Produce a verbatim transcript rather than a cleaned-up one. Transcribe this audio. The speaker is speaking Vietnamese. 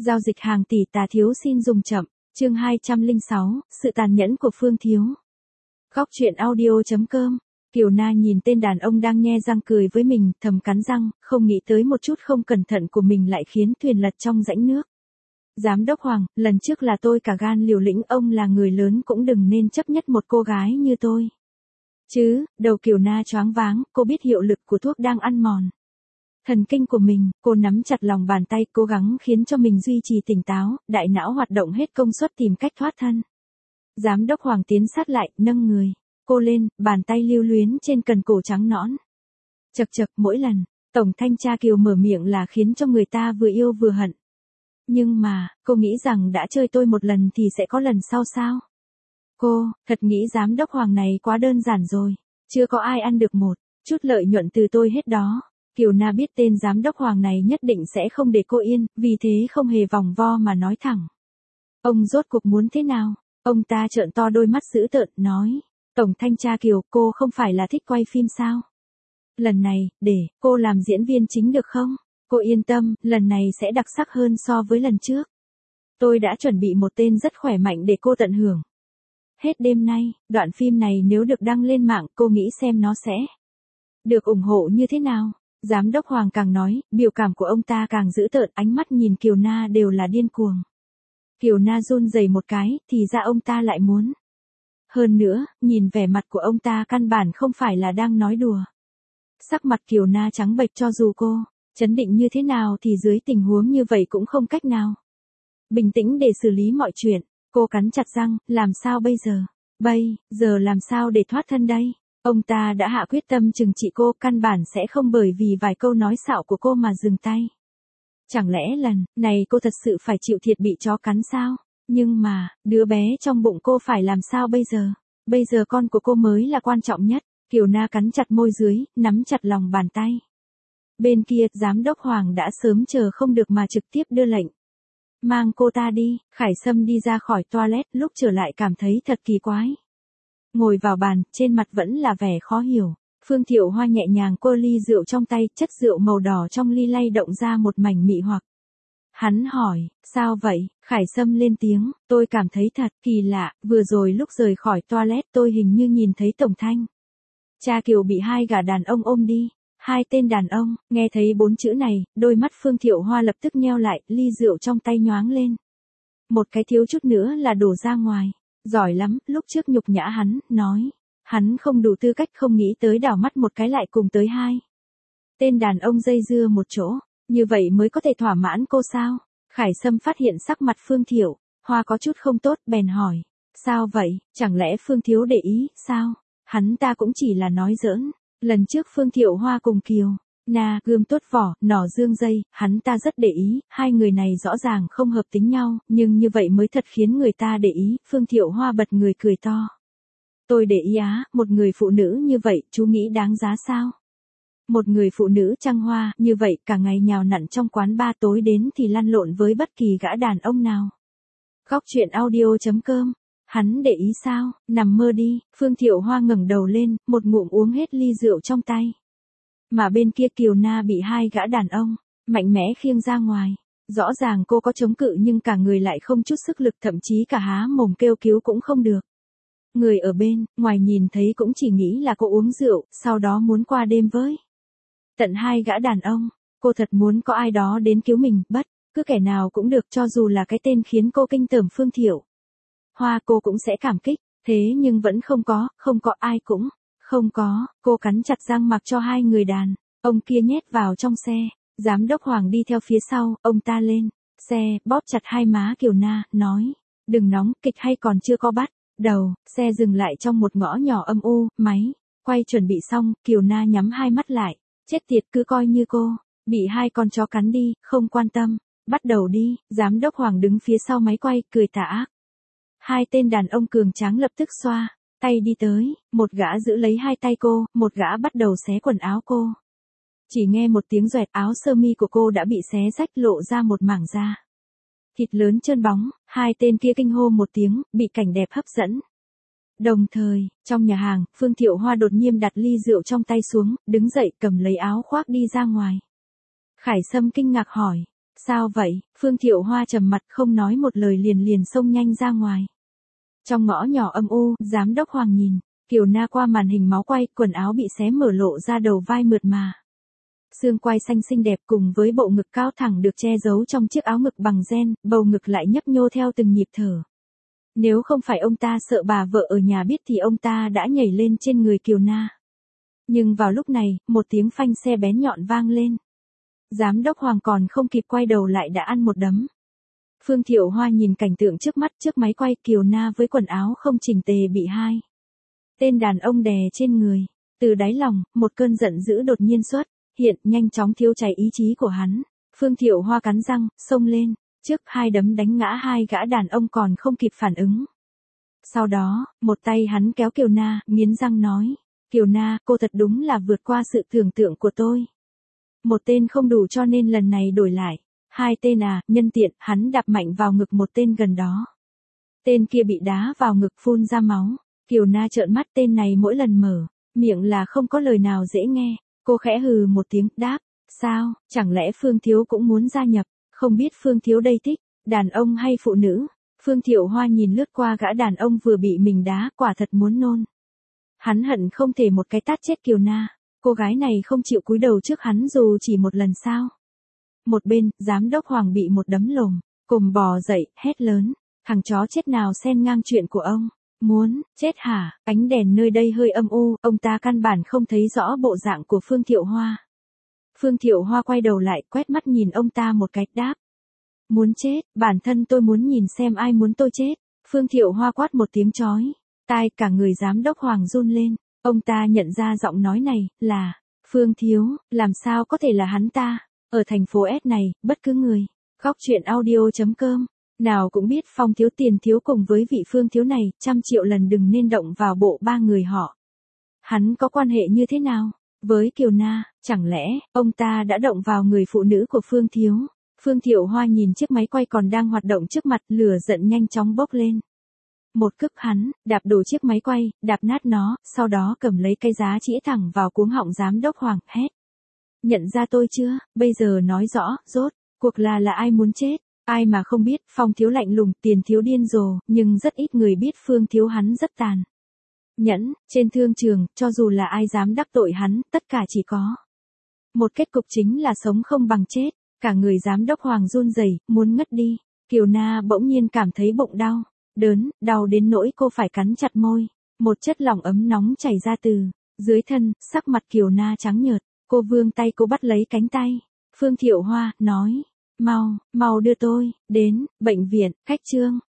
Giao dịch hàng tỷ tà thiếu xin dùng chậm, chương hai trăm lẻ sáu, sự tàn nhẫn của Phương Thiếu. Góc truyện audio.com, Kiều Na nhìn tên đàn ông đang nhe răng cười với mình, thầm cắn răng, không nghĩ tới một chút không cẩn thận của mình lại khiến thuyền lật trong rãnh nước. Giám đốc Hoàng, lần trước là tôi cả gan liều lĩnh, ông là người lớn cũng đừng nên chấp nhất một cô gái như tôi. Chứ, đầu Kiều Na choáng váng, cô biết hiệu lực của thuốc đang ăn mòn thần kinh của mình, cô nắm chặt lòng bàn tay, cố gắng khiến cho mình duy trì tỉnh táo, đại não hoạt động hết công suất tìm cách thoát thân. Giám đốc Hoàng tiến sát lại, nâng người cô lên, bàn tay lưu luyến trên cần cổ trắng nõn. Chật chật, mỗi lần tổng thanh tra Kiều mở miệng là khiến cho người ta vừa yêu vừa hận. Nhưng mà, cô nghĩ rằng đã chơi tôi một lần thì sẽ có lần sau sao? Cô, thật nghĩ giám đốc Hoàng này quá đơn giản rồi, chưa có ai ăn được một chút lợi nhuận từ tôi hết đó. Kiều Na biết tên giám đốc Hoàng này nhất định sẽ không để cô yên, vì thế không hề vòng vo mà nói thẳng. Ông rốt cuộc muốn thế nào? Ông ta trợn to đôi mắt dữ tợn, nói. Tổng thanh tra Kiều, cô không phải là thích quay phim sao? Lần này, để cô làm diễn viên chính được không? Cô yên tâm, lần này sẽ đặc sắc hơn so với lần trước. Tôi đã chuẩn bị một tên rất khỏe mạnh để cô tận hưởng. Hết đêm nay, đoạn phim này nếu được đăng lên mạng, cô nghĩ xem nó sẽ được ủng hộ như thế nào? Giám đốc Hoàng càng nói, biểu cảm của ông ta càng dữ tợn, ánh mắt nhìn Kiều Na đều là điên cuồng. Kiều Na run rẩy một cái, thì ra ông ta lại muốn. Hơn nữa, nhìn vẻ mặt của ông ta căn bản không phải là đang nói đùa. Sắc mặt Kiều Na trắng bệch, cho dù cô chấn định như thế nào thì dưới tình huống như vậy cũng không cách nào bình tĩnh để xử lý mọi chuyện. Cô cắn chặt răng, làm sao bây giờ? Bây giờ làm sao để thoát thân đây? Ông ta đã hạ quyết tâm trừng trị cô, căn bản sẽ không bởi vì vài câu nói xạo của cô mà dừng tay. Chẳng lẽ lần này cô thật sự phải chịu thiệt bị chó cắn sao? Nhưng mà, đứa bé trong bụng cô phải làm sao bây giờ? Bây giờ con của cô mới là quan trọng nhất. Kiều Na cắn chặt môi dưới, nắm chặt lòng bàn tay. Bên kia, giám đốc Hoàng đã sớm chờ không được mà trực tiếp đưa lệnh. Mang cô ta đi. Khải Sâm đi ra khỏi toilet, lúc trở lại cảm thấy thật kỳ quái. Ngồi vào bàn, trên mặt vẫn là vẻ khó hiểu. Phương Thiệu Hoa nhẹ nhàng quơ ly rượu trong tay, chất rượu màu đỏ trong ly lay động ra một mảnh mị hoặc. Hắn hỏi, sao vậy? Khải Sâm lên tiếng, tôi cảm thấy thật kỳ lạ, vừa rồi lúc rời khỏi toilet tôi hình như nhìn thấy Tổng Thanh cha Kiều bị hai gã đàn ông ôm đi. Hai tên đàn ông, nghe thấy bốn chữ này, đôi mắt Phương Thiệu Hoa lập tức nheo lại, ly rượu trong tay nhoáng lên. Một cái thiếu chút nữa là đổ ra ngoài. Giỏi lắm, lúc trước nhục nhã hắn, nói. Hắn không đủ tư cách, không nghĩ tới đảo mắt một cái lại cùng tới hai tên đàn ông dây dưa một chỗ. Như vậy mới có thể thỏa mãn cô sao? Khải Sâm phát hiện sắc mặt Phương Thiệu Hoa có chút không tốt, bèn hỏi. Sao vậy, chẳng lẽ Phương Thiếu để ý, sao? Hắn ta cũng chỉ là nói giỡn. Lần trước Phương Thiệu Hoa cùng Kiều Na gươm tốt vỏ, nỏ dương dây, hắn ta rất để ý, hai người này rõ ràng không hợp tính nhau, nhưng như vậy mới thật khiến người ta để ý. Phương Thiệu Hoa bật người cười to. Tôi để ý á, một người phụ nữ như vậy, chú nghĩ đáng giá sao? Một người phụ nữ trăng hoa, như vậy, cả ngày nhào nặn trong quán bar, tối đến thì lăn lộn với bất kỳ gã đàn ông nào. Góc truyện audio.com, hắn để ý sao? Nằm mơ đi. Phương Thiệu Hoa ngẩng đầu lên, một ngụm uống hết ly rượu trong tay. Mà bên kia Kiều Na bị hai gã đàn ông mạnh mẽ khiêng ra ngoài. Rõ ràng cô có chống cự nhưng cả người lại không chút sức lực, thậm chí cả há mồm kêu cứu cũng không được. Người ở bên ngoài nhìn thấy cũng chỉ nghĩ là cô uống rượu, sau đó muốn qua đêm với tận hai gã đàn ông. Cô thật muốn có ai đó đến cứu mình, bất cứ kẻ nào cũng được, cho dù là cái tên khiến cô kinh tởm Phương Thiệu Hoa cô cũng sẽ cảm kích. Thế nhưng vẫn không có, không có ai cũng không có. Cô cắn chặt răng mặc cho hai người đàn ông kia nhét vào trong xe. Giám đốc Hoàng đi theo phía sau, ông ta lên xe, bóp chặt hai má Kiều Na, nói. Đừng nóng, kịch hay còn chưa có bắt đầu. Xe dừng lại trong một ngõ nhỏ âm u, máy quay chuẩn bị xong, Kiều Na nhắm hai mắt lại. Chết tiệt, cứ coi như cô bị hai con chó cắn đi, không quan tâm. Bắt đầu đi. Giám đốc Hoàng đứng phía sau máy quay, cười tà ác. Hai tên đàn ông cường tráng lập tức xoa tay đi tới, một gã giữ lấy hai tay cô, một gã bắt đầu xé quần áo cô. Chỉ nghe một tiếng doẹt, áo sơ mi của cô đã bị xé rách, lộ ra một mảng da thịt lớn trơn bóng. Hai tên kia kinh hô một tiếng, bị cảnh đẹp hấp dẫn. Đồng thời, trong nhà hàng, Phương Thiệu Hoa đột nhiên đặt ly rượu trong tay xuống, đứng dậy cầm lấy áo khoác đi ra ngoài. Khải Sâm kinh ngạc hỏi, Sao vậy? Phương Thiệu Hoa trầm mặt không nói một lời liền liền xông nhanh ra ngoài. Trong ngõ nhỏ âm u, giám đốc Hoàng nhìn, Kiều Na qua màn hình máu quay, quần áo bị xé mở lộ ra đầu vai mượt mà. Xương quai xanh xinh đẹp cùng với bộ ngực cao thẳng được che giấu trong chiếc áo ngực bằng ren, bầu ngực lại nhấp nhô theo từng nhịp thở. Nếu không phải ông ta sợ bà vợ ở nhà biết thì ông ta đã nhảy lên trên người Kiều Na. Nhưng vào lúc này, một tiếng phanh xe bén nhọn vang lên. Giám đốc Hoàng còn không kịp quay đầu lại đã ăn một đấm. Phương Thiệu Hoa nhìn cảnh tượng trước mắt, trước máy quay Kiều Na với quần áo không chỉnh tề bị hai tên đàn ông đè trên người. Từ đáy lòng, một cơn giận dữ đột nhiên xuất hiện, nhanh chóng thiêu cháy ý chí của hắn. Phương Thiệu Hoa cắn răng, xông lên, trước hai đấm đánh ngã hai gã đàn ông còn không kịp phản ứng. Sau đó, một tay hắn kéo Kiều Na, nghiến răng nói, Kiều Na, cô thật đúng là vượt qua sự tưởng tượng của tôi. Một tên không đủ cho nên lần này đổi lại. Hai tên à, nhân tiện, hắn đạp mạnh vào ngực một tên gần đó. Tên kia bị đá vào ngực phun ra máu. Kiều Na trợn mắt, tên này mỗi lần mở miệng là không có lời nào dễ nghe. Cô khẽ hừ một tiếng, đáp, sao, chẳng lẽ Phương Thiếu cũng muốn gia nhập, không biết Phương Thiếu đây thích, đàn ông hay phụ nữ? Phương Thiệu Hoa nhìn lướt qua gã đàn ông vừa bị mình đá, quả thật muốn nôn. Hắn hận không thể một cái tát chết Kiều Na, cô gái này không chịu cúi đầu trước hắn dù chỉ một lần sao. Một bên, giám đốc Hoàng bị một đấm lồm, cùng bò dậy, hét lớn, thằng chó chết nào xen ngang chuyện của ông. Muốn, chết hả? Ánh đèn nơi đây hơi âm u, ông ta căn bản không thấy rõ bộ dạng của Phương Thiệu Hoa. Phương Thiệu Hoa quay đầu lại, quét mắt nhìn ông ta một cái, đáp. Muốn chết, bản thân tôi muốn nhìn xem ai muốn tôi chết. Phương Thiệu Hoa quát một tiếng chói tai, cả người giám đốc Hoàng run lên. Ông ta nhận ra giọng nói này, là Phương Thiếu, làm sao có thể là hắn ta. Ở thành phố S này, bất cứ người, góc chuyện audio chấm com, nào cũng biết Phong Thiếu Tiền Thiếu cùng với vị Phương Thiếu này, trăm triệu lần đừng nên động vào bộ ba người họ. Hắn có quan hệ như thế nào với Kiều Na, chẳng lẽ, ông ta đã động vào người phụ nữ của Phương Thiếu? Phương Thiệu Hoa nhìn chiếc máy quay còn đang hoạt động trước mặt, lửa giận nhanh chóng bốc lên. Một cước hắn, đạp đổ chiếc máy quay, đạp nát nó, sau đó cầm lấy cây giá chĩa thẳng vào cuống họng giám đốc Hoàng, hét. Nhận ra tôi chưa, bây giờ nói rõ, rốt, cuộc là là ai muốn chết, ai mà không biết, Phong Thiếu lạnh lùng, Tiền Thiếu điên rồ, nhưng rất ít người biết Phương Thiếu hắn rất tàn nhẫn, trên thương trường, cho dù là ai dám đắc tội hắn, tất cả chỉ có một kết cục chính là sống không bằng chết. Cả người giám đốc Hoàng run rẩy, muốn ngất đi. Kiều Na bỗng nhiên cảm thấy bụng đau, đớn, đau đến nỗi cô phải cắn chặt môi. Một chất lỏng ấm nóng chảy ra từ dưới thân, sắc mặt Kiều Na trắng nhợt. Cô vươn tay, cô bắt lấy cánh tay Phương Thiệu Hoa, nói, mau, mau đưa tôi đến bệnh viện. Khách trương,